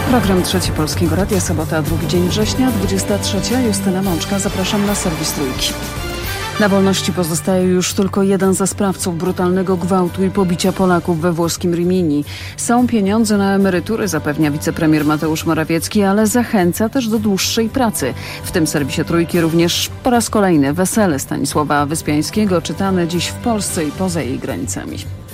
Program Trzeci Polskiego Radia, sobota, 2 dzień września, 23. Justyna Mączka. Zapraszam na serwis Trójki. Na wolności pozostaje już tylko jeden ze sprawców brutalnego gwałtu i pobicia Polaków we włoskim Rimini. Są pieniądze na emerytury, zapewnia wicepremier Mateusz Morawiecki, ale zachęca też do dłuższej pracy. W tym serwisie Trójki również po raz kolejny wesele Stanisława Wyspiańskiego, czytane dziś w Polsce i poza jej granicami.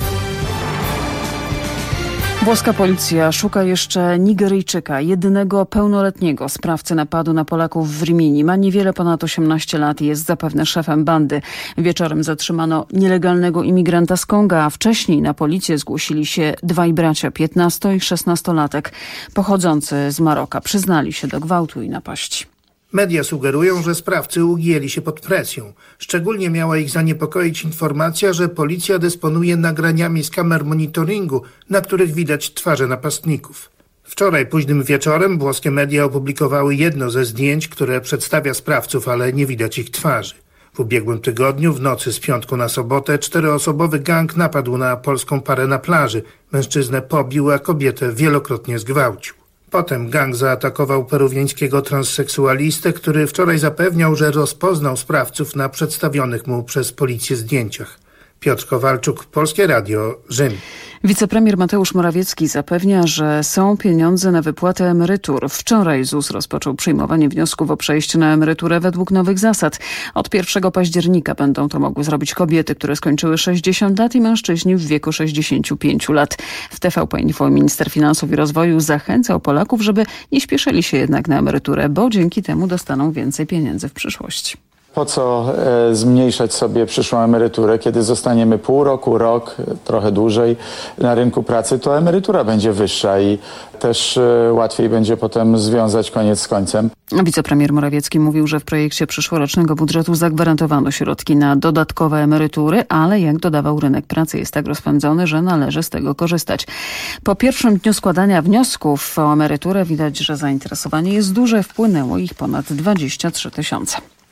Włoska policja szuka jeszcze Nigeryjczyka, jedynego pełnoletniego sprawcy napadu na Polaków w Rimini. Ma niewiele ponad 18 lat i jest zapewne szefem bandy. Wieczorem zatrzymano nielegalnego imigranta z Konga, a wcześniej na policję zgłosili się dwaj bracia, 15- i 16-latek, pochodzący z Maroka. Przyznali się do gwałtu i napaści. Media sugerują, że sprawcy ugięli się pod presją. Szczególnie miała ich zaniepokoić informacja, że policja dysponuje nagraniami z kamer monitoringu, na których widać twarze napastników. Wczoraj późnym wieczorem włoskie media opublikowały jedno ze zdjęć, które przedstawia sprawców, ale nie widać ich twarzy. W ubiegłym tygodniu, w nocy z piątku na sobotę, 4-osobowy gang napadł na polską parę na plaży. Mężczyznę pobił, a kobietę wielokrotnie zgwałcił. Potem gang zaatakował peruwiańskiego transseksualistę, który wczoraj zapewniał, że rozpoznał sprawców na przedstawionych mu przez policję zdjęciach. Piotr Kowalczuk, Polskie Radio, Rzym. Wicepremier Mateusz Morawiecki zapewnia, że są pieniądze na wypłatę emerytur. Wczoraj ZUS rozpoczął przyjmowanie wniosków o przejście na emeryturę według nowych zasad. Od 1 października będą to mogły zrobić kobiety, które skończyły 60 lat i mężczyźni w wieku 65 lat. W TVP Info minister finansów i rozwoju zachęcał Polaków, żeby nie śpieszyli się jednak na emeryturę, bo dzięki temu dostaną więcej pieniędzy w przyszłości. Po co zmniejszać sobie przyszłą emeryturę, kiedy zostaniemy pół roku, rok, trochę dłużej na rynku pracy, to emerytura będzie wyższa i też łatwiej będzie potem związać koniec z końcem. Wicepremier Morawiecki mówił, że w projekcie przyszłorocznego budżetu zagwarantowano środki na dodatkowe emerytury, ale jak dodawał, rynek pracy jest tak rozpędzony, że należy z tego korzystać. Po pierwszym dniu składania wniosków o emeryturę widać, że zainteresowanie jest duże. Wpłynęło ich ponad 23 000.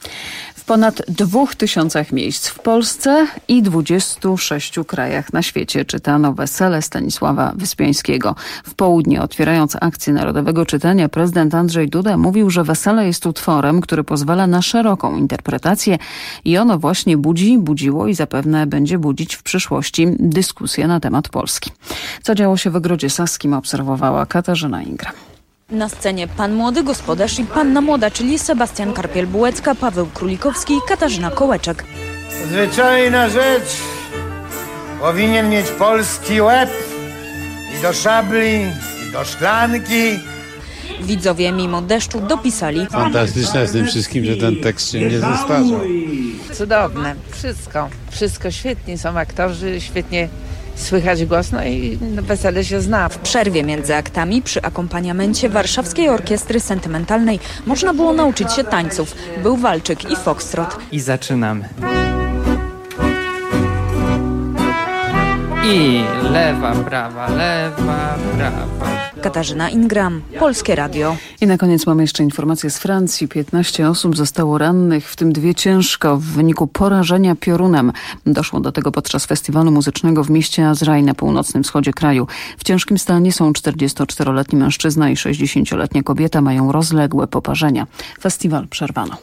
W ponad 2000 miejsc w Polsce i 26 krajach na świecie czytano wesele Stanisława Wyspiańskiego. W południe, otwierając akcję Narodowego Czytania, prezydent Andrzej Duda mówił, że wesele jest utworem, który pozwala na szeroką interpretację i ono właśnie budziło i zapewne będzie budzić w przyszłości dyskusję na temat Polski. Co działo się w Ogrodzie Saskim, obserwowała Katarzyna Ingram. Na scenie pan młody gospodarz i panna młoda, czyli Sebastian Karpiel-Bułecka, Paweł Królikowski i Katarzyna Kołeczek. Zwyczajna rzecz. Powinien mieć polski łeb i do szabli, i do szklanki. Widzowie mimo deszczu dopisali. Fantastyczne z tym wszystkim, że ten tekst się nie zestarzał. Cudowne. Wszystko świetnie. Są aktorzy, świetnie słychać głośno i wesele się zna. W przerwie między aktami przy akompaniamencie Warszawskiej Orkiestry Sentymentalnej można było nauczyć się tańców. Był walczyk i foxtrot. I zaczynamy. I lewa, prawa, lewa, prawa. Katarzyna Ingram, Polskie Radio. I na koniec mamy jeszcze informację z Francji. 15 osób zostało rannych, w tym 2 ciężko w wyniku porażenia piorunem. Doszło do tego podczas festiwalu muzycznego w mieście Azraj na północnym wschodzie kraju. W ciężkim stanie są 44-letni mężczyzna i 60-letnia kobieta, mają rozległe poparzenia. Festiwal przerwano.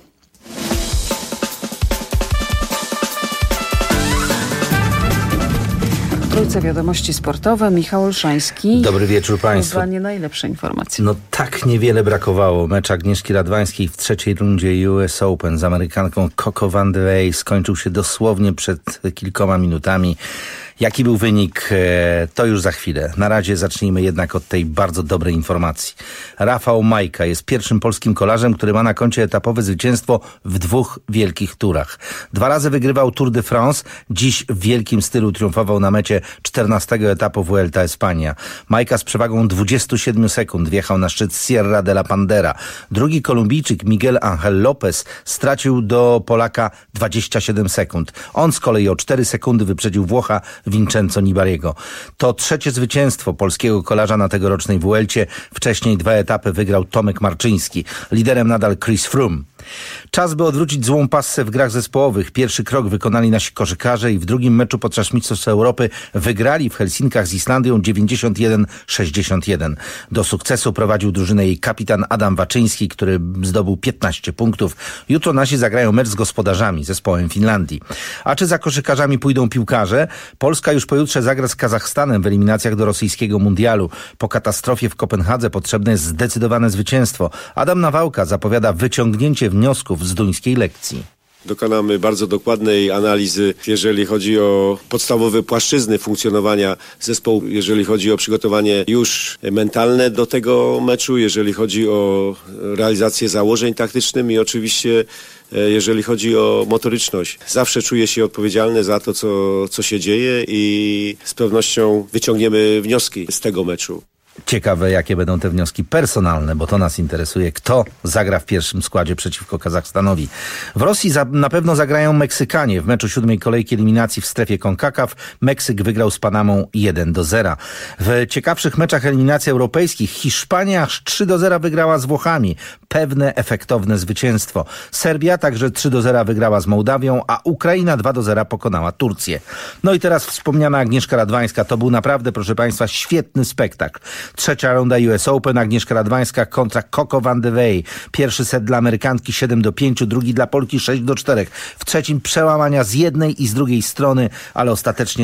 Trójce wiadomości sportowe. Michał Olszański. Dobry wieczór Państwu. Chyba nie najlepsze informacje. No tak niewiele brakowało. Mecz Agnieszki Radwańskiej w trzeciej rundzie US Open z Amerykanką Coco Vandeweghe skończył się dosłownie przed kilkoma minutami. Jaki był wynik, to już za chwilę. Na razie zacznijmy jednak od tej bardzo dobrej informacji. Rafał Majka jest pierwszym polskim kolarzem, który ma na koncie etapowe zwycięstwo w 2 wielkich turach. 2 razy wygrywał Tour de France, dziś w wielkim stylu triumfował na mecie 14 etapu Vuelta Espania. Majka z przewagą 27 sekund wjechał na szczyt Sierra de la Pandera. Drugi Kolumbijczyk Miguel Angel Lopez stracił do Polaka 27 sekund. On z kolei o 4 sekundy wyprzedził Włocha Vincenzo Nibaliego. To trzecie zwycięstwo polskiego kolarza na tegorocznej Vuelcie. Wcześniej 2 etapy wygrał Tomek Marczyński. Liderem nadal Chris Froome. Czas, by odwrócić złą passę w grach zespołowych. Pierwszy krok wykonali nasi koszykarze i w drugim meczu podczas Mistrzostw Europy wygrali w Helsinkach z Islandią 91-61. Do sukcesu prowadził drużynę jej kapitan Adam Waczyński, który zdobył 15 punktów. Jutro nasi zagrają mecz z gospodarzami, zespołem Finlandii. A czy za koszykarzami pójdą piłkarze? Polska już pojutrze zagra z Kazachstanem w eliminacjach do rosyjskiego mundialu. Po katastrofie w Kopenhadze potrzebne jest zdecydowane zwycięstwo. Adam Nawałka zapowiada wyciągnięcie wniosków z duńskiej lekcji. Dokonamy bardzo dokładnej analizy, jeżeli chodzi o podstawowe płaszczyzny funkcjonowania zespołu, jeżeli chodzi o przygotowanie już mentalne do tego meczu, jeżeli chodzi o realizację założeń taktycznych i oczywiście jeżeli chodzi o motoryczność. Zawsze czuję się odpowiedzialny za to, co się dzieje i z pewnością wyciągniemy wnioski z tego meczu. Ciekawe, jakie będą te wnioski personalne, bo to nas interesuje, kto zagra w pierwszym składzie przeciwko Kazachstanowi. W Rosji na pewno zagrają Meksykanie. W meczu 7. kolejki eliminacji w strefie CONCACAF Meksyk wygrał z Panamą 1-0. W ciekawszych meczach eliminacji europejskich Hiszpania aż 3-0 wygrała z Włochami. Pewne, efektowne zwycięstwo. Serbia także 3-0 wygrała z Mołdawią, a Ukraina 2-0 pokonała Turcję. No i teraz wspomniana Agnieszka Radwańska. To był naprawdę, proszę Państwa, świetny spektakl. Trzecia runda US Open, Agnieszka Radwańska kontra Coco van de Wey. Pierwszy set dla Amerykanki 7-5, drugi dla Polki 6-4. W trzecim przełamania z jednej i z drugiej strony, ale ostatecznie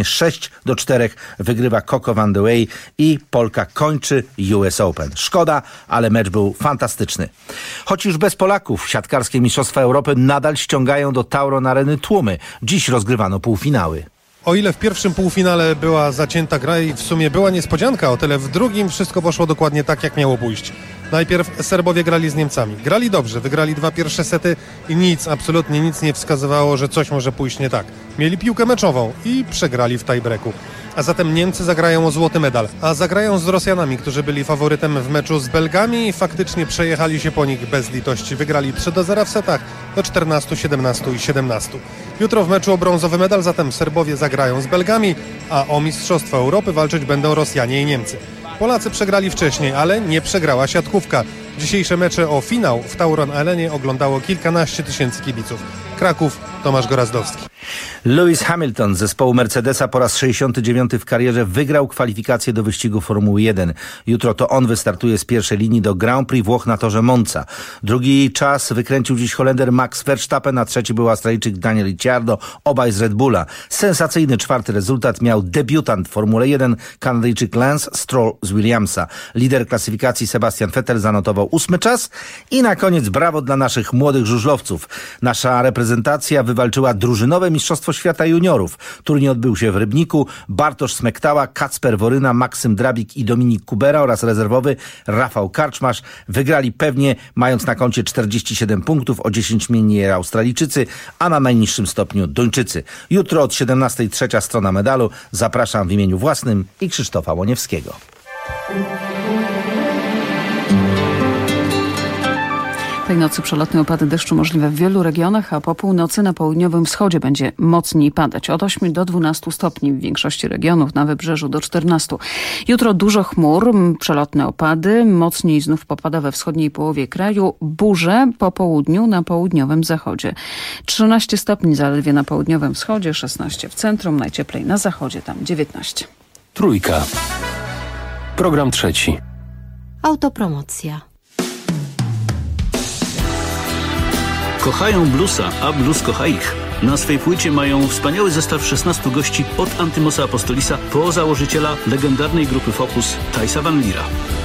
6-4 wygrywa Coco van de Wey i Polka kończy US Open. Szkoda, ale mecz był fantastyczny. Choć już bez Polaków siatkarskie Mistrzostwa Europy nadal ściągają do Tauron Areny tłumy. Dziś rozgrywano półfinały. O ile w pierwszym półfinale była zacięta gra i w sumie była niespodzianka, o tyle w drugim wszystko poszło dokładnie tak, jak miało pójść. Najpierw Serbowie grali z Niemcami. Grali dobrze, wygrali 2 pierwsze sety i nic, absolutnie nic nie wskazywało, że coś może pójść nie tak. Mieli piłkę meczową i przegrali w tiebreaku. A zatem Niemcy zagrają o złoty medal, a zagrają z Rosjanami, którzy byli faworytem w meczu z Belgami i faktycznie przejechali się po nich bez litości. Wygrali 3-0 w setach do 14, 17 i 17. Jutro w meczu o brązowy medal zatem Serbowie zagrają z Belgami, a o Mistrzostwa Europy walczyć będą Rosjanie i Niemcy. Polacy przegrali wcześniej, ale nie przegrała siatkówka. Dzisiejsze mecze o finał w Tauron Arenie oglądało kilkanaście tysięcy kibiców. Kraków, Tomasz Gorazdowski. Lewis Hamilton z zespołu Mercedesa po raz 69 w karierze wygrał kwalifikacje do wyścigu Formuły 1. Jutro to on wystartuje z pierwszej linii do Grand Prix Włoch na torze Monza. Drugi czas wykręcił dziś Holender Max Verstappen, a trzeci był Australijczyk Daniel Ricciardo, obaj z Red Bulla. Sensacyjny czwarty rezultat miał debiutant w Formule 1, Kanadyjczyk Lance Stroll z Williamsa. Lider klasyfikacji Sebastian Vettel zanotował 8. czas i na koniec brawo dla naszych młodych żużlowców. Nasza reprezentacja wywalczyła drużynowe Mistrzostwo Świata Juniorów. Turniej odbył się w Rybniku. Bartosz Smektała, Kacper Woryna, Maksym Drabik i Dominik Kubera oraz rezerwowy Rafał Karczmasz wygrali pewnie, mając na koncie 47 punktów, o 10 mniej Australijczycy, a na najniższym stopniu Duńczycy. Jutro od 17:00 trzecia strona medalu. Zapraszam w imieniu własnym i Krzysztofa Łoniewskiego. Tej nocy przelotne opady deszczu możliwe w wielu regionach, a po północy na południowym wschodzie będzie mocniej padać. Od 8 do 12 stopni w większości regionów, na wybrzeżu do 14. Jutro dużo chmur, przelotne opady, mocniej znów popada we wschodniej połowie kraju, burze po południu na południowym zachodzie. 13 stopni zaledwie na południowym wschodzie, 16 w centrum, najcieplej na zachodzie, tam 19. Trójka. Program trzeci. Autopromocja. Kochają bluesa, a blues kocha ich. Na swej płycie mają wspaniały zestaw 16 gości od Antymosa Apostolisa po założyciela legendarnej grupy Focus, Thijsa Van Liera.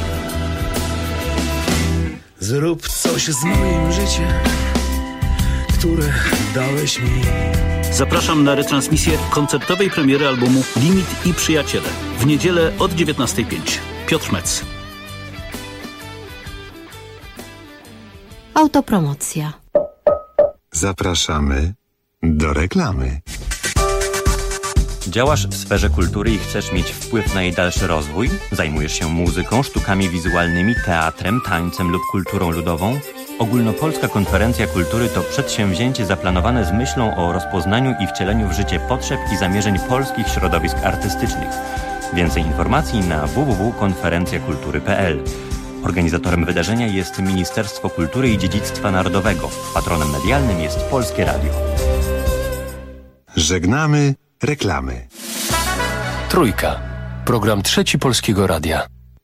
Zrób coś z moim życiem, które dałeś mi. Zapraszam na retransmisję koncertowej premiery albumu Limit i Przyjaciele. W niedzielę od 19:05. Piotr Metz. Autopromocja. Zapraszamy do reklamy. Działasz w sferze kultury i chcesz mieć wpływ na jej dalszy rozwój? Zajmujesz się muzyką, sztukami wizualnymi, teatrem, tańcem lub kulturą ludową? Ogólnopolska Konferencja Kultury to przedsięwzięcie zaplanowane z myślą o rozpoznaniu i wcieleniu w życie potrzeb i zamierzeń polskich środowisk artystycznych. Więcej informacji na www.konferencjakultury.pl. Organizatorem wydarzenia jest Ministerstwo Kultury i Dziedzictwa Narodowego. Patronem medialnym jest Polskie Radio. Żegnamy reklamy. Trójka. Program Trzeci Polskiego Radia.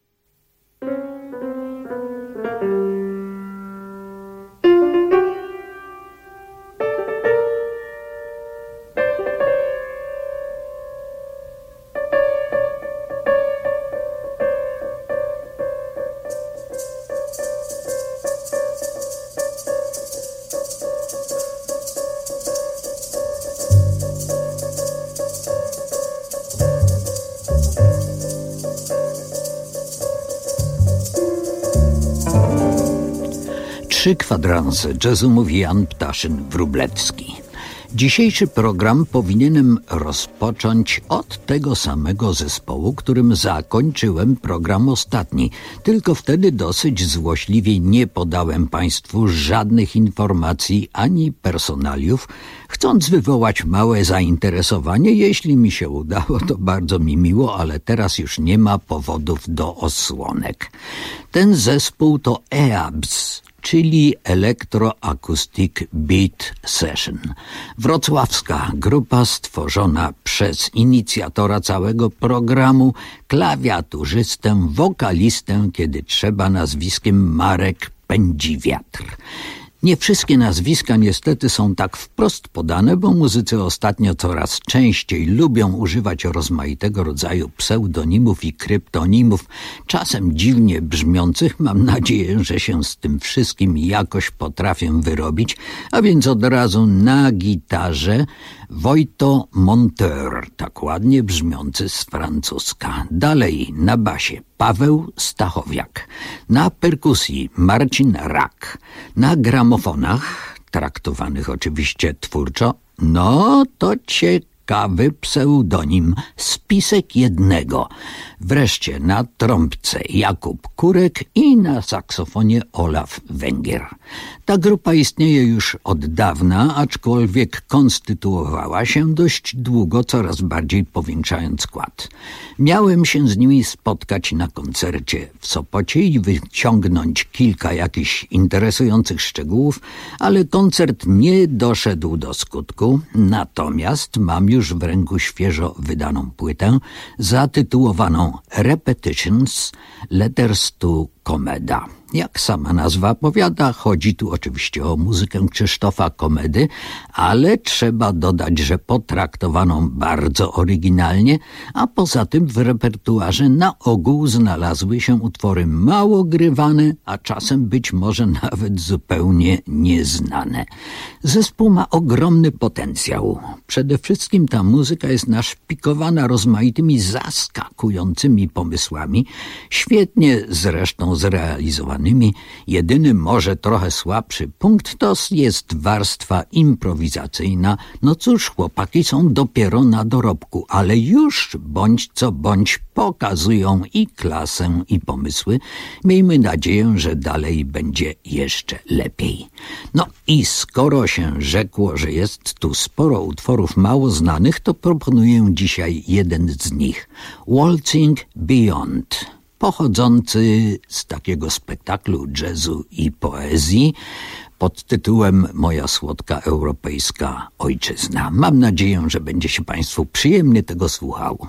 Trzy kwadranse jazzu, mówi Jan Ptaszyn-Wróblewski. Dzisiejszy program powinienem rozpocząć od tego samego zespołu, którym zakończyłem program ostatni. Tylko wtedy dosyć złośliwie nie podałem Państwu żadnych informacji ani personaliów, chcąc wywołać małe zainteresowanie. Jeśli mi się udało, to bardzo mi miło, ale teraz już nie ma powodów do osłonek. Ten zespół to EABS, czyli Electro-Acoustic Beat Session. Wrocławska grupa stworzona przez inicjatora całego programu, klawiaturzystę, wokalistę, kiedy trzeba, nazwiskiem Marek Pędziwiatr. Nie wszystkie nazwiska niestety są tak wprost podane, bo muzycy ostatnio coraz częściej lubią używać rozmaitego rodzaju pseudonimów i kryptonimów, czasem dziwnie brzmiących. Mam nadzieję, że się z tym wszystkim jakoś potrafię wyrobić, a więc od razu na gitarze Wojto Monteur, tak ładnie brzmiący z francuska. Dalej na basie Paweł Stachowiak, na perkusji Marcin Rak, na gramofonach, traktowanych oczywiście twórczo, no to ciekawy pseudonim Spisek Jednego. Wreszcie na trąbce Jakub Kurek i na saksofonie Olaf Węgier. Ta grupa istnieje już od dawna, aczkolwiek konstytuowała się dość długo, coraz bardziej powiększając skład. Miałem się z nimi spotkać na koncercie w Sopocie i wyciągnąć kilka jakichś interesujących szczegółów, ale koncert nie doszedł do skutku. Natomiast mam już w ręku świeżo wydaną płytę zatytułowaną Repetitions Letters to Komeda. Jak sama nazwa powiada, chodzi tu oczywiście o muzykę Krzysztofa Komedy, ale trzeba dodać, że potraktowaną bardzo oryginalnie, a poza tym w repertuarze na ogół znalazły się utwory mało grywane, a czasem być może nawet zupełnie nieznane. Zespół ma ogromny potencjał. Przede wszystkim ta muzyka jest naszpikowana rozmaitymi zaskakującymi pomysłami, świetnie zresztą zrealizowanymi. Jedyny może trochę słabszy punkt to jest warstwa improwizacyjna. No cóż, chłopaki są dopiero na dorobku, ale już bądź co bądź pokazują i klasę, i pomysły. Miejmy nadzieję, że dalej będzie jeszcze lepiej. No i skoro się rzekło, że jest tu sporo utworów mało znanych, to proponuję dzisiaj jeden z nich. Waltzing Beyond, pochodzący z takiego spektaklu jazzu i poezji pod tytułem Moja słodka europejska ojczyzna. Mam nadzieję, że będzie się Państwu przyjemnie tego słuchało.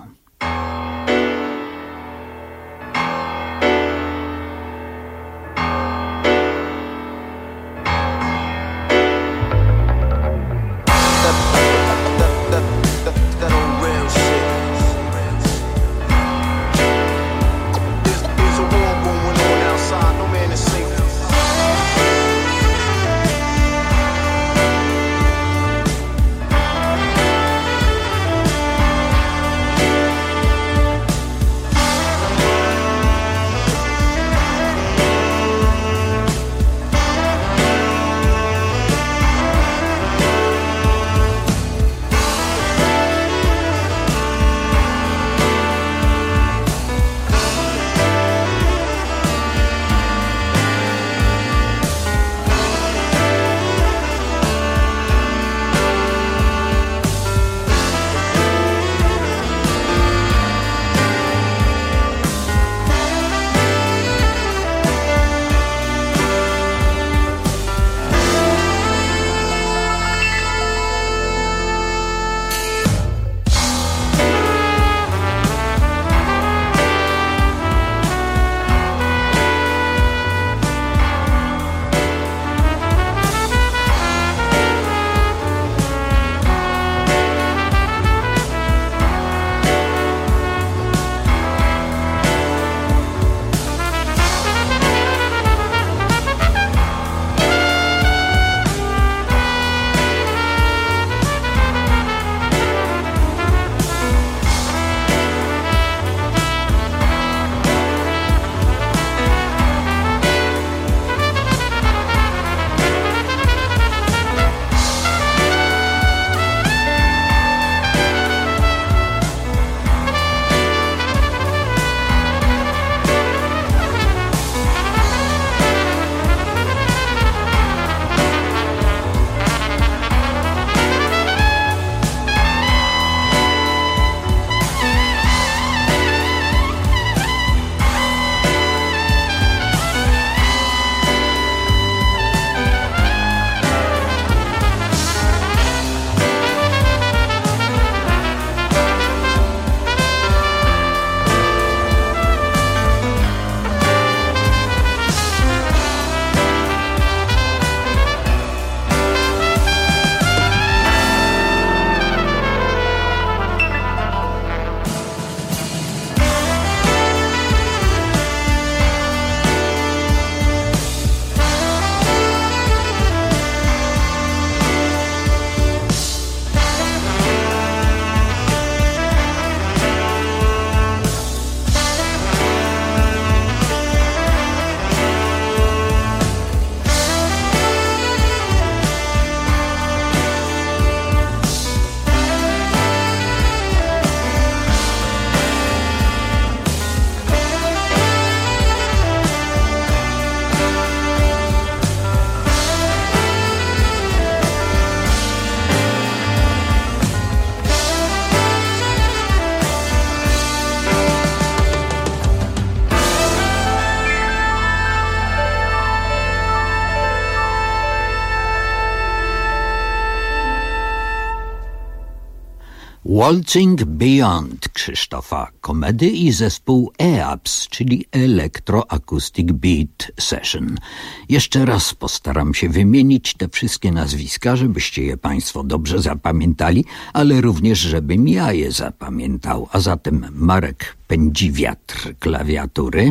Waltzing Beyond Krzysztofa Komedy i zespół EAPS, czyli Electro Acoustic Beat Session. Jeszcze raz postaram się wymienić te wszystkie nazwiska, żebyście je państwo dobrze zapamiętali, ale również żebym ja je zapamiętał. A zatem Marek Pędziwiatr, klawiatury,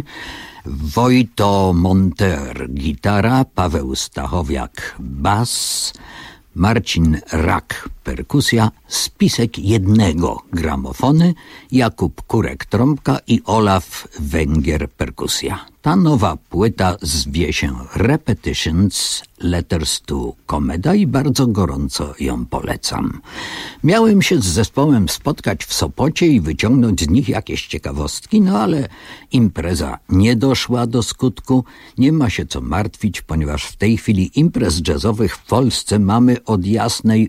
Wojto Monter, gitara, Paweł Stachowiak, bas, Marcin Rak, perkusja, Spisek jednego, gramofony, Jakub Kurek, trąbka i Olaf Węgier, perkusja. Ta nowa płyta zwie się Repetitions Letters to Komeda i bardzo gorąco ją polecam. Miałem się z zespołem spotkać w Sopocie i wyciągnąć z nich jakieś ciekawostki, no ale impreza nie doszła do skutku. Nie ma się co martwić, ponieważ w tej chwili imprez jazzowych w Polsce mamy od jasnej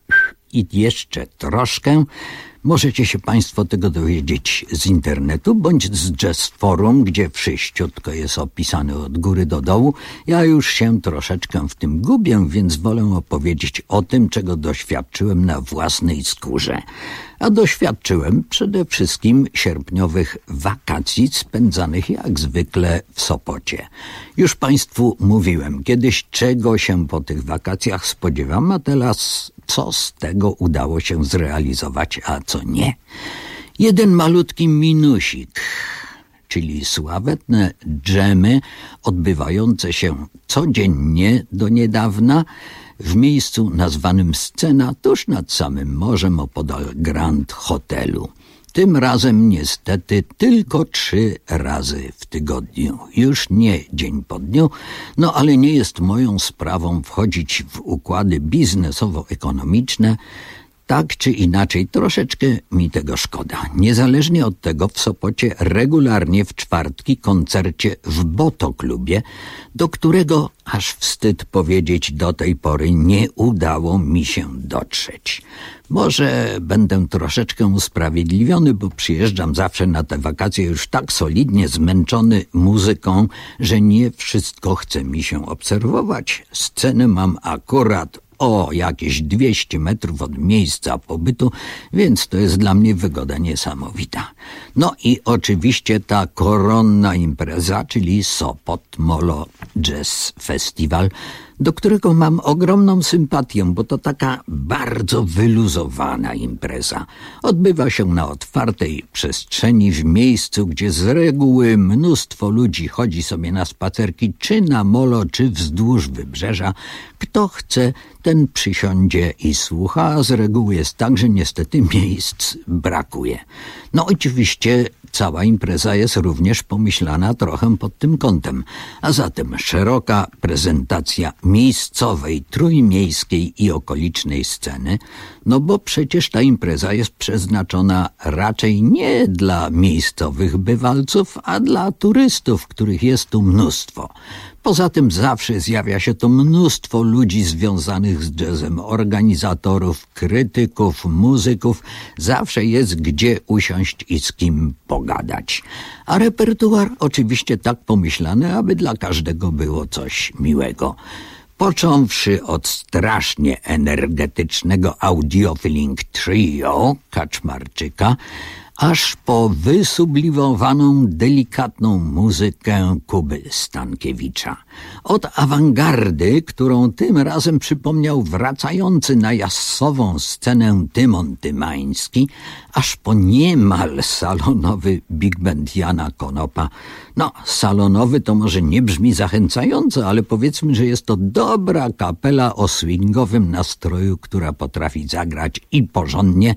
i jeszcze troszkę. Możecie się państwo tego dowiedzieć z internetu bądź z Jazz Forum, gdzie wszyściutko jest opisane od góry do dołu. Ja już się troszeczkę w tym gubię, więc wolę opowiedzieć o tym, czego doświadczyłem na własnej skórze. A doświadczyłem przede wszystkim sierpniowych wakacji spędzanych jak zwykle w Sopocie. Już państwu mówiłem kiedyś, czego się po tych wakacjach spodziewam, a teraz co z tego udało się zrealizować, a co nie. Jeden malutki minusik, czyli sławetne dżemy odbywające się codziennie do niedawna w miejscu nazwanym Scena tuż nad samym morzem opodal Grand Hotelu. Tym razem niestety tylko 3 razy w tygodniu. Już nie dzień po dniu, no ale nie jest moją sprawą wchodzić w układy biznesowo-ekonomiczne. Tak czy inaczej, troszeczkę mi tego szkoda. Niezależnie od tego w Sopocie regularnie w czwartki koncercie w Botoklubie, do którego aż wstyd powiedzieć do tej pory nie udało mi się dotrzeć. Może będę troszeczkę usprawiedliwiony, bo przyjeżdżam zawsze na te wakacje już tak solidnie zmęczony muzyką, że nie wszystko chce mi się obserwować. Scenę mam akurat jakieś 200 metrów od miejsca pobytu, więc to jest dla mnie wygoda niesamowita. No i oczywiście ta koronna impreza, czyli Sopot Molo Jazz Festival, do którego mam ogromną sympatię, bo to taka bardzo wyluzowana impreza. Odbywa się na otwartej przestrzeni, w miejscu, gdzie z reguły mnóstwo ludzi chodzi sobie na spacerki, czy na molo, czy wzdłuż wybrzeża. Kto chce, ten przysiądzie i słucha, a z reguły jest tak, że niestety miejsc brakuje. No oczywiście cała impreza jest również pomyślana trochę pod tym kątem, a zatem szeroka prezentacja miejscowej, trójmiejskiej i okolicznej sceny, no bo przecież ta impreza jest przeznaczona raczej nie dla miejscowych bywalców, a dla turystów, których jest tu mnóstwo. Poza tym zawsze zjawia się tu mnóstwo ludzi związanych z jazzem, organizatorów, krytyków, muzyków. Zawsze jest gdzie usiąść i z kim pogadać. A repertuar oczywiście tak pomyślany, aby dla każdego było coś miłego. Począwszy od strasznie energetycznego Audiofilling Trio Kaczmarczyka, aż po wysublimowaną, delikatną muzykę Kuby Stankiewicza. Od awangardy, którą tym razem przypomniał wracający na jazzową scenę Tymon Tymański, aż po niemal salonowy big band Jana Konopa. No, salonowy to może nie brzmi zachęcająco, ale powiedzmy, że jest to dobra kapela o swingowym nastroju, która potrafi zagrać i porządnie,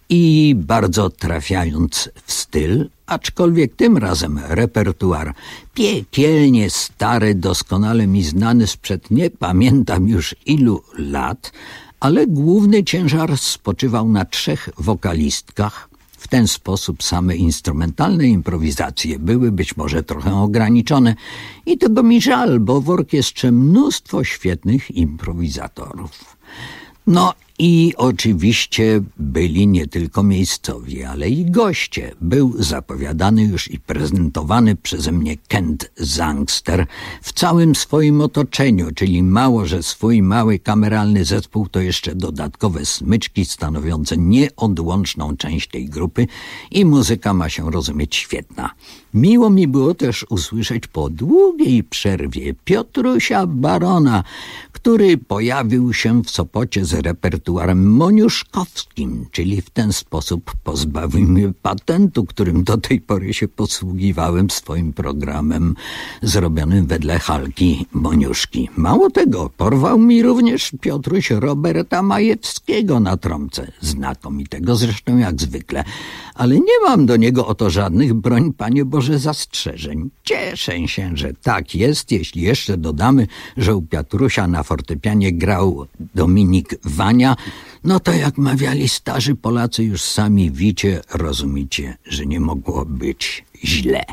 i bardzo trafiając w styl, aczkolwiek tym razem repertuar piekielnie stary, doskonale mi znany sprzed nie pamiętam już ilu lat, ale główny ciężar spoczywał na 3 wokalistkach. W ten sposób same instrumentalne improwizacje były być może trochę ograniczone i tego mi żal, bo w orkiestrze mnóstwo świetnych improwizatorów. No I oczywiście byli nie tylko miejscowi, ale i goście. Był zapowiadany już i prezentowany przeze mnie Kent Zangster w całym swoim otoczeniu, czyli mało, że swój mały kameralny zespół, to jeszcze dodatkowe smyczki stanowiące nieodłączną część tej grupy i muzyka ma się rozumieć świetna. Miło mi było też usłyszeć po długiej przerwie Piotrusia Barona, który pojawił się w Sopocie z repertuarem moniuszkowskim, czyli w ten sposób pozbawił mnie patentu, którym do tej pory się posługiwałem swoim programem zrobionym wedle Halki Moniuszki. Mało tego, porwał mi również Piotruś Roberta Majewskiego na trąbce, znakomitego zresztą jak zwykle, ale nie mam do niego oto żadnych, broń Panie Boże, zastrzeżeń. Cieszę się, że tak jest, jeśli jeszcze dodamy, że u Piotrusia na fortepianie grał Dominik Wania, no to jak mawiali starzy Polacy, już sami wicie, rozumiecie, że nie mogło być źle.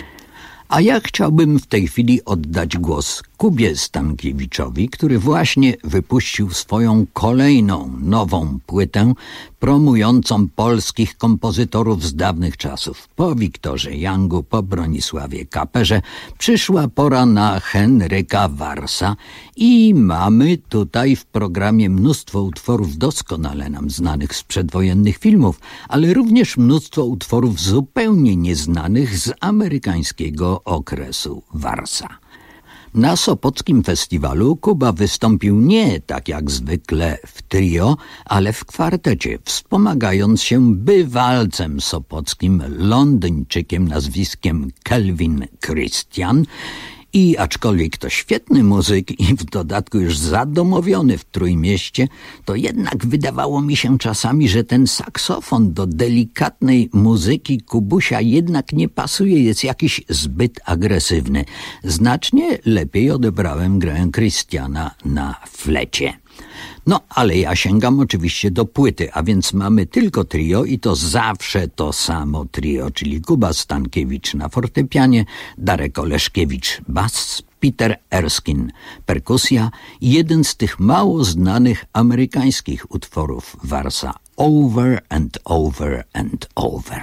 A ja chciałbym w tej chwili oddać głos Kubie Stankiewiczowi, który właśnie wypuścił swoją kolejną nową płytę promującą polskich kompozytorów z dawnych czasów. Po Wiktorze Youngu, po Bronisławie Kaperze przyszła pora na Henryka Warsa i mamy tutaj w programie mnóstwo utworów doskonale nam znanych z przedwojennych filmów, ale również mnóstwo utworów zupełnie nieznanych z amerykańskiego okresu Warsa. Na Sopockim Festiwalu Kuba wystąpił nie tak jak zwykle w trio, ale w kwartecie, wspomagając się bywalcem sopockim, Londyńczykiem nazwiskiem Kelvin Christian. I aczkolwiek to świetny muzyk i w dodatku już zadomowiony w Trójmieście, to jednak wydawało mi się czasami, że ten saksofon do delikatnej muzyki Kubusia jednak nie pasuje, jest jakiś zbyt agresywny. Znacznie lepiej odebrałem grę Christiana na flecie. No, ale ja sięgam oczywiście do płyty, a więc mamy tylko trio i to zawsze to samo trio, czyli Kuba Stankiewicz na fortepianie, Darek Oleszkiewicz bas, Peter Erskine perkusja i jeden z tych mało znanych amerykańskich utworów Warsa Over and Over and Over.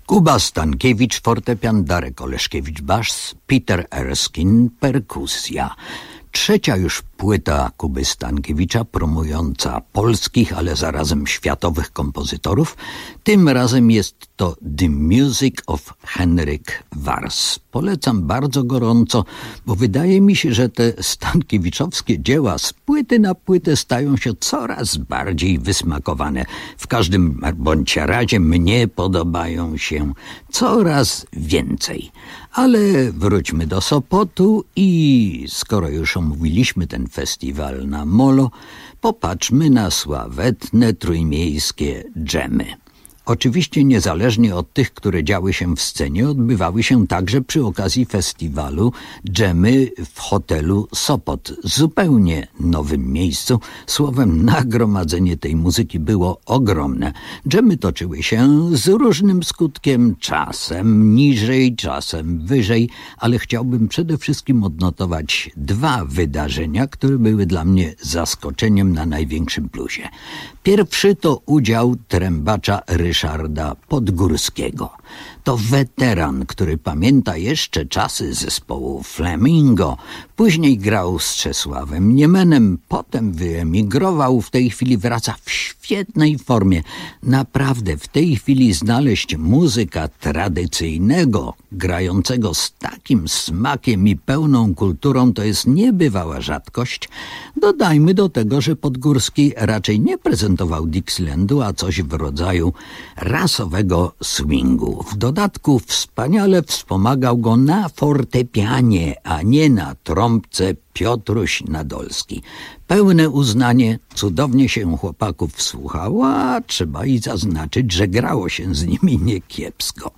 Kuba Stankiewicz fortepian, Darek Oleszkiewicz-bas, Peter Erskine perkusja. Trzecia już płyta Kuby Stankiewicza promująca polskich, ale zarazem światowych kompozytorów. Tym razem jest to The Music of Henryk Wars. Polecam bardzo gorąco, bo wydaje mi się, że te stankiewiczowskie dzieła z płyty na płytę stają się coraz bardziej wysmakowane. W każdym bądź razie mnie podobają się coraz więcej. Ale wróćmy do Sopotu i skoro już omówiliśmy ten festiwal na Molo, popatrzmy na sławetne trójmiejskie dżemy. Oczywiście niezależnie od tych, które działy się w scenie, odbywały się także przy okazji festiwalu dżemy w hotelu Sopot, zupełnie nowym miejscu. Słowem, nagromadzenie tej muzyki było ogromne. Dżemy toczyły się z różnym skutkiem, czasem niżej, czasem wyżej, ale chciałbym przede wszystkim odnotować dwa wydarzenia, które były dla mnie zaskoczeniem na największym plusie. Pierwszy to udział trębacza Ryszarda Podgórskiego. To weteran, który pamięta jeszcze czasy zespołu Flamingo. Później grał z Czesławem Niemenem, potem wyemigrował, w tej chwili wraca w świetnej formie. Naprawdę w tej chwili znaleźć muzyka tradycyjnego, grającego z takim smakiem i pełną kulturą, to jest niebywała rzadkość. Dodajmy do tego, że Podgórski raczej nie prezentował Dixielandu, a coś w rodzaju rasowego swingu. W dodatku wspaniale wspomagał go na fortepianie, a nie na trąbce Piotruś Nadolski. Pełne uznanie, cudownie się chłopaków słuchało, a trzeba i zaznaczyć, że grało się z nimi niekiepsko.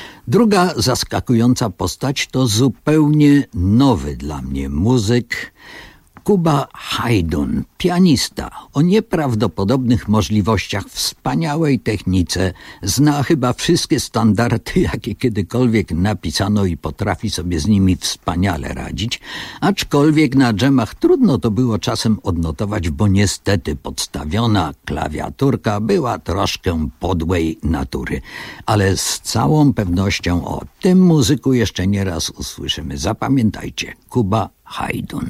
Druga zaskakująca postać to zupełnie nowy dla mnie muzyk, Kuba Hajdun, pianista o nieprawdopodobnych możliwościach, wspaniałej technice, zna chyba wszystkie standardy, jakie kiedykolwiek napisano i potrafi sobie z nimi wspaniale radzić, aczkolwiek na dżemach trudno to było czasem odnotować, bo niestety podstawiona klawiaturka była troszkę podłej natury, ale z całą pewnością o tym muzyku jeszcze nie raz usłyszymy. Zapamiętajcie, Kuba Hajdun.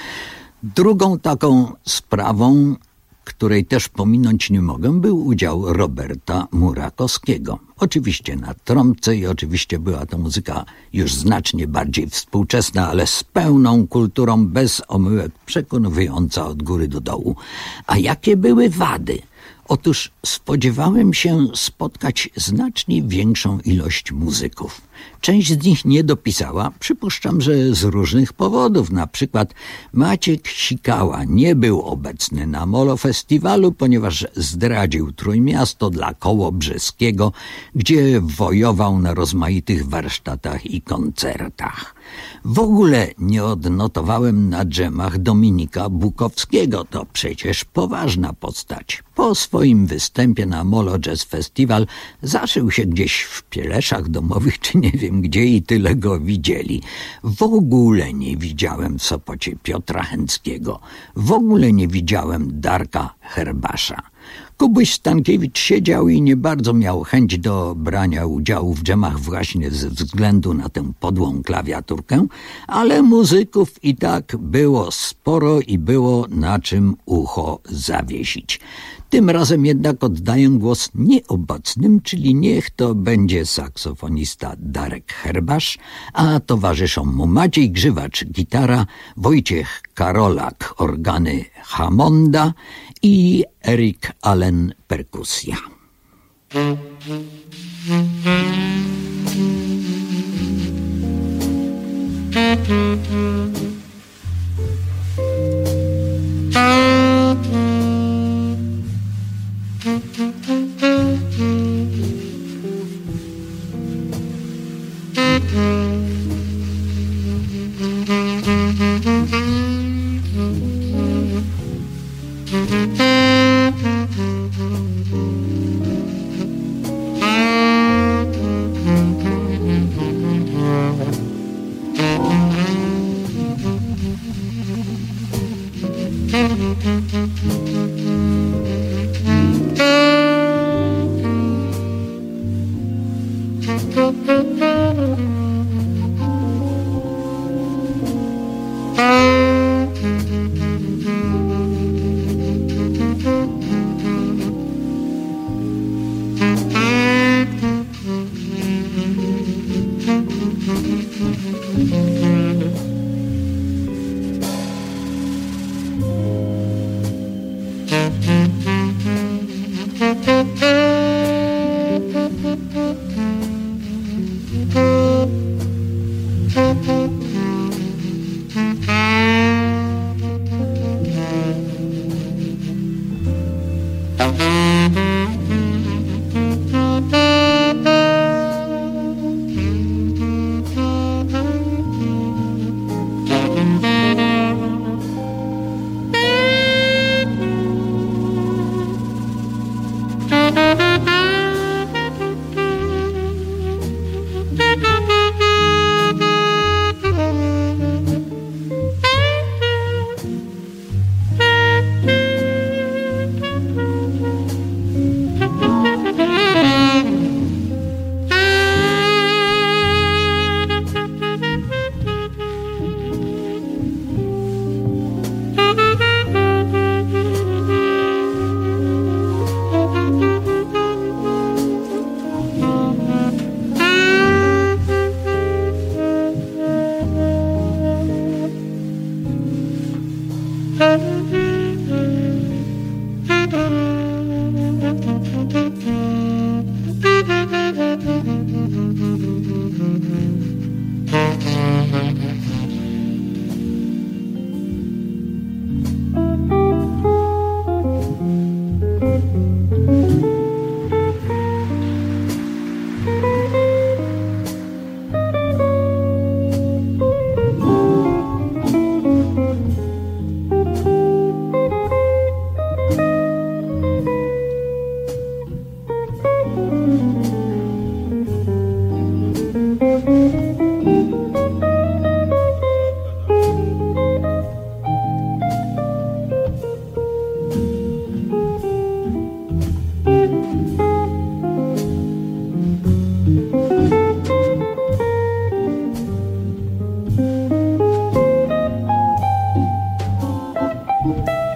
Drugą taką sprawą, której też pominąć nie mogę, był udział Roberta Murakowskiego. Oczywiście na trąbce i oczywiście była to muzyka już znacznie bardziej współczesna, ale z pełną kulturą, bez omyłek, przekonująca od góry do dołu. A jakie były wady? Otóż spodziewałem się spotkać znacznie większą ilość muzyków. Część z nich nie dopisała, przypuszczam, że z różnych powodów. Na przykład Maciek Sikała nie był obecny na Molo Festiwalu, ponieważ zdradził Trójmiasto dla Kołobrzeskiego, gdzie wojował na rozmaitych warsztatach i koncertach. W ogóle nie odnotowałem na dżemach Dominika Bukowskiego, to przecież poważna postać. Po swoim występie na Molo Jazz Festival zaszył się gdzieś w Pieleszach domowych, czy nie wiem gdzie, i tyle go widzieli. W ogóle nie widziałem w Sopocie Piotra Chęckiego. W ogóle nie widziałem Darka Herbasza. Kubuś Stankiewicz siedział i nie bardzo miał chęć do brania udziału w dżemach właśnie ze względu na tę podłą klawiaturkę, ale muzyków i tak było sporo i było na czym ucho zawiesić. Tym razem jednak oddaję głos nieobecnym, czyli niech to będzie saksofonista Darek Herbasz, a towarzyszą mu Maciej Grzywacz gitara, Wojciech Karolak organy Hammonda i Erik Allen perkusja.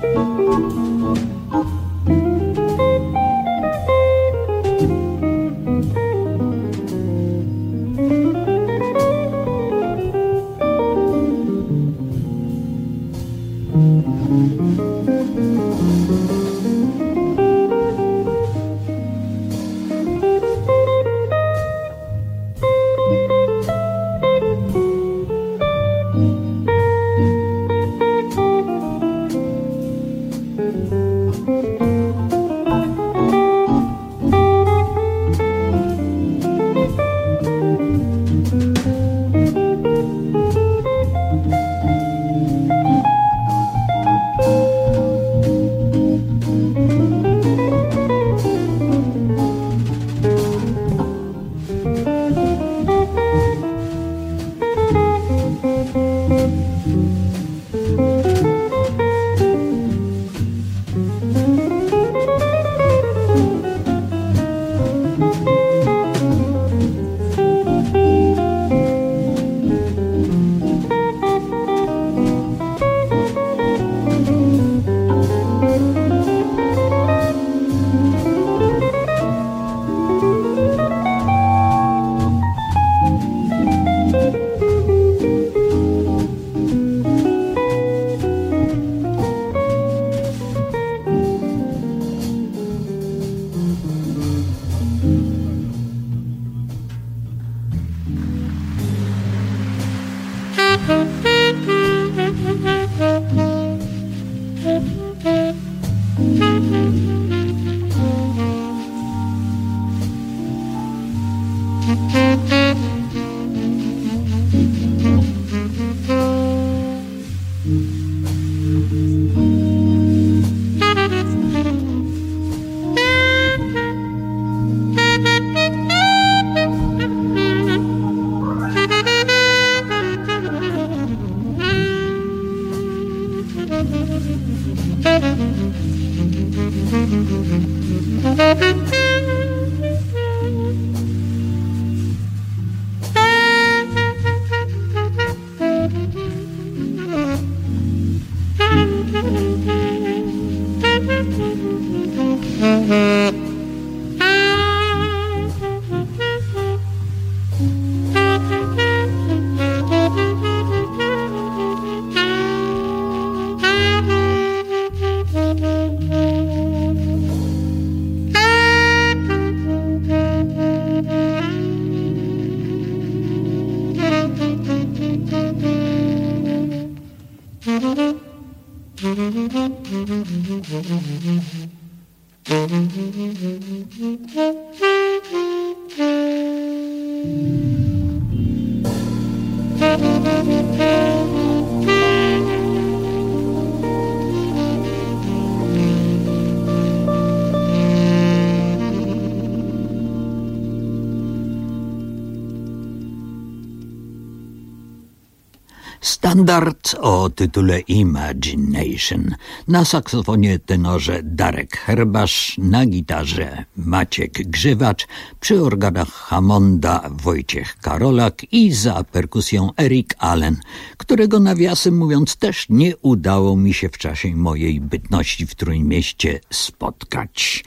Standard o tytule Imagination. Na saksofonie tenorze Darek Herbasz, na gitarze Maciek Grzywacz, przy organach Hammonda Wojciech Karolak i za perkusją Eric Allen, którego nawiasem mówiąc też nie udało mi się w czasie mojej bytności w Trójmieście spotkać.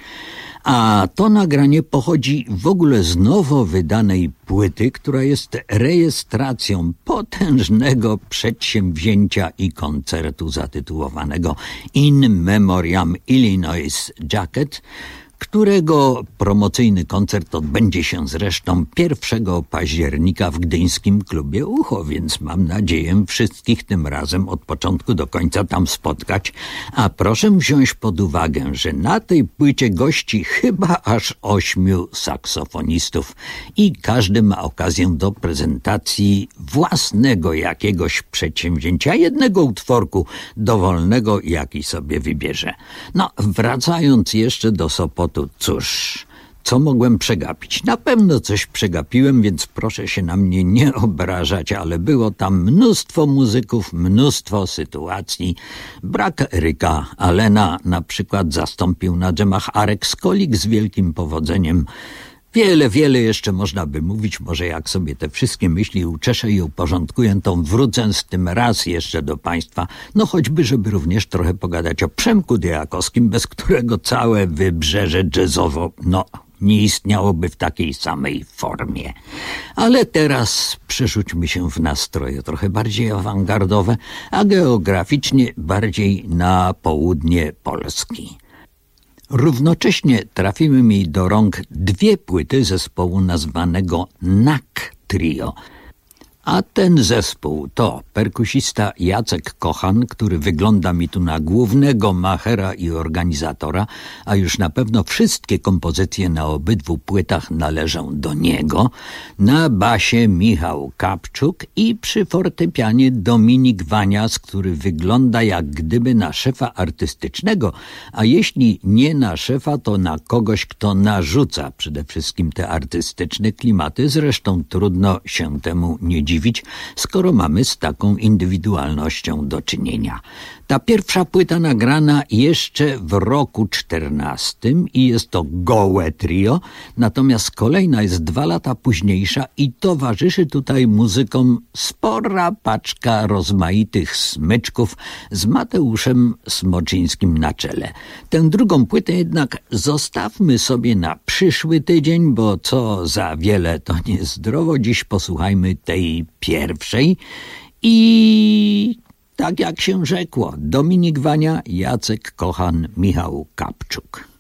A to nagranie pochodzi w ogóle z nowo wydanej płyty, która jest rejestracją potężnego przedsięwzięcia i koncertu zatytułowanego In Memoriam Illinois Jacket, którego promocyjny koncert odbędzie się zresztą 1 października w gdyńskim klubie Ucho, więc mam nadzieję wszystkich tym razem od początku do końca tam spotkać. A proszę wziąć pod uwagę, że na tej płycie gości chyba aż 8 saksofonistów i każdy ma okazję do prezentacji własnego jakiegoś przedsięwzięcia, jednego utworku dowolnego, jaki sobie wybierze. No, wracając jeszcze do Sopotu, cóż, co mogłem przegapić? Na pewno coś przegapiłem, więc proszę się na mnie nie obrażać, ale było tam mnóstwo muzyków, mnóstwo sytuacji. Brak Eryka Allena na przykład zastąpił na dżemach Arek Skolik z wielkim powodzeniem. Wiele jeszcze można by mówić. Może jak sobie te wszystkie myśli uczeszę i uporządkuję, to wrócę z tym raz jeszcze do państwa. No choćby, żeby również trochę pogadać o Przemku Dyjakowskim, bez którego całe wybrzeże jazzowo, nie istniałoby w takiej samej formie. Ale teraz przerzućmy się w nastroje trochę bardziej awangardowe, a geograficznie bardziej na południe Polski. Równocześnie trafiły mi do rąk 2 płyty zespołu nazwanego NAK Trio. A ten zespół to perkusista Jacek Kochan, który wygląda mi tu na głównego machera i organizatora, a już na pewno wszystkie kompozycje na obydwu płytach należą do niego, na basie Michał Kapczuk i przy fortepianie Dominik Wanias, który wygląda jak gdyby na szefa artystycznego, a jeśli nie na szefa, to na kogoś, kto narzuca przede wszystkim te artystyczne klimaty. Zresztą trudno się temu nie dziwić, skoro mamy z taką indywidualnością do czynienia. Ta pierwsza płyta nagrana jeszcze w roku 14 i jest to gołe trio, natomiast kolejna jest 2 lata późniejsza i towarzyszy tutaj muzykom spora paczka rozmaitych smyczków z Mateuszem Smoczyńskim na czele. Tę drugą płytę jednak zostawmy sobie na przyszły tydzień, bo co za wiele to niezdrowo. Dziś posłuchajmy tej pierwszej i tak jak się rzekło, Dominik Wania, Jacek Kochan, Michał Kapczuk.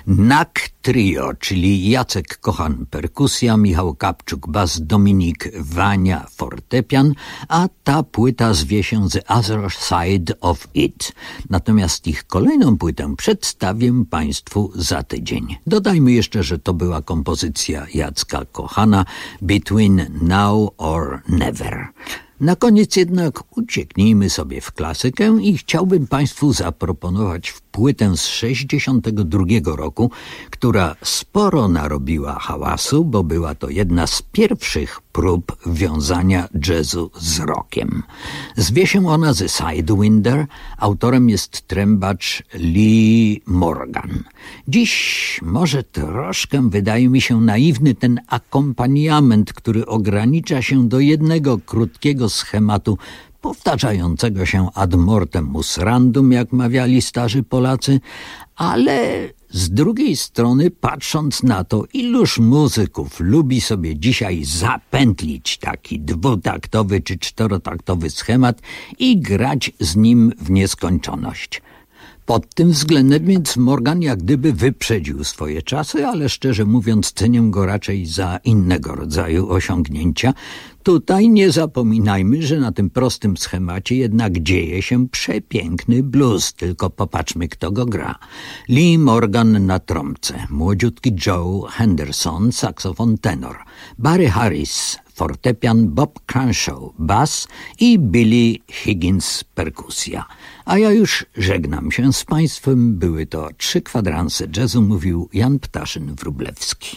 NAK Trio, czyli Jacek Kochan perkusja, Michał Kapczuk bas, Dominik Wania fortepian, a ta płyta zwie się The Other Side of It. Natomiast ich kolejną płytę przedstawię Państwu za tydzień. Dodajmy jeszcze, że to była kompozycja Jacka Kochana Between Now or Never. Na koniec jednak ucieknijmy sobie w klasykę i chciałbym Państwu zaproponować płytę z 1962 roku, która sporo narobiła hałasu, bo była to jedna z pierwszych prób wiązania jazzu z rockiem. Zwie się ona The Sidewinder, autorem jest trębacz Lee Morgan. Dziś może troszkę wydaje mi się naiwny ten akompaniament, który ogranicza się do jednego krótkiego schematu powtarzającego się ad mortem musrandum, jak mawiali starzy Polacy, ale z drugiej strony, patrząc na to, iluż muzyków lubi sobie dzisiaj zapętlić taki dwutaktowy czy czterotaktowy schemat i grać z nim w nieskończoność. Pod tym względem więc Morgan jak gdyby wyprzedził swoje czasy, ale szczerze mówiąc cenię go raczej za innego rodzaju osiągnięcia. Tutaj nie zapominajmy, że na tym prostym schemacie jednak dzieje się przepiękny blues, tylko popatrzmy kto go gra. Lee Morgan na trąbce, młodziutki Joe Henderson, saksofon tenor, Barry Harris, fortepian, Bob Crenshaw, bas i Billy Higgins, perkusja. A ja już żegnam się z Państwem. Były to 3 kwadranse jazzu, mówił Jan Ptaszyn-Wróblewski.